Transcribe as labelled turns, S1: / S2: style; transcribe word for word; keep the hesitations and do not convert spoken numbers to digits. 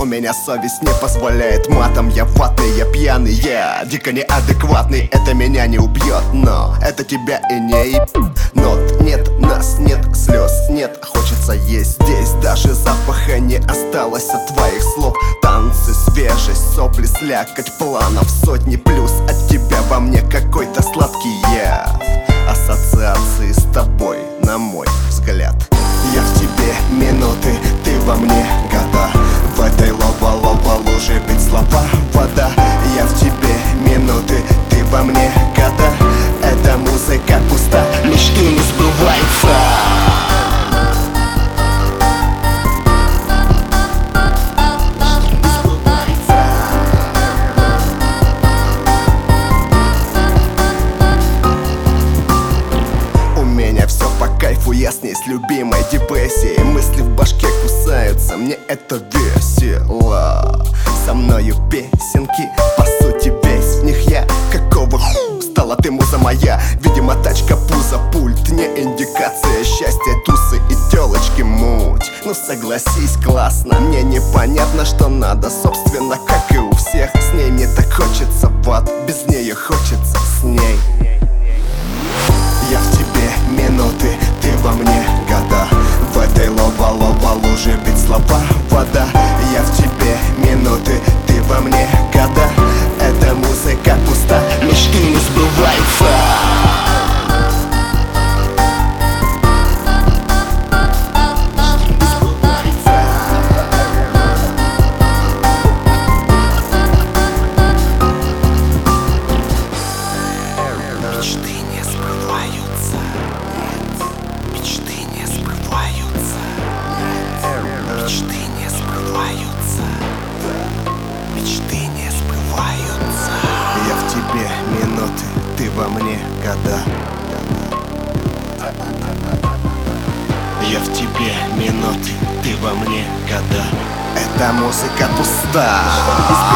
S1: У меня совесть не позволяет матом. Я ватный, я пьяный, я дико неадекватный. Это меня не убьет, но это тебя и не еб. Нот нет, нас нет, слез нет. Хочется есть здесь, даже запаха не осталось от твоих слов. Танцы, свежесть, сопли, слякоть планов сотни плюс. От тебя во мне какой-то сладкий яд. Ассоциации с тобой, на мой взгляд. Я в тебе минуты, ты во мне года. В этой лова-лова луже ведь слова вода. Я в тебе минуты, ты во мне года. Эта музыка пуста, мечты не сбываются. Я с ней, с любимой депрессией. Мысли в башке кусаются, мне это весело. Со мною песенки, по сути весь в них я. Какого ху стала ты муза моя? Видимо тачка, пузо, пульт, не индикация счастья. Тусы и телочки муть. Ну согласись, классно. Мне непонятно, что надо, собственно, как и у всех. С ней мне так хочется, вот, без нее хочется с ней. Я в тебе минуты, ты во мне года. В этой лова-лова луже ведь слова вода. Я в тебе минуты, ты во мне года. Эта музыка пуста, мечты не сбываются. Во мне года. Я в тебе минуты, ты во мне года. Эта музыка пуста.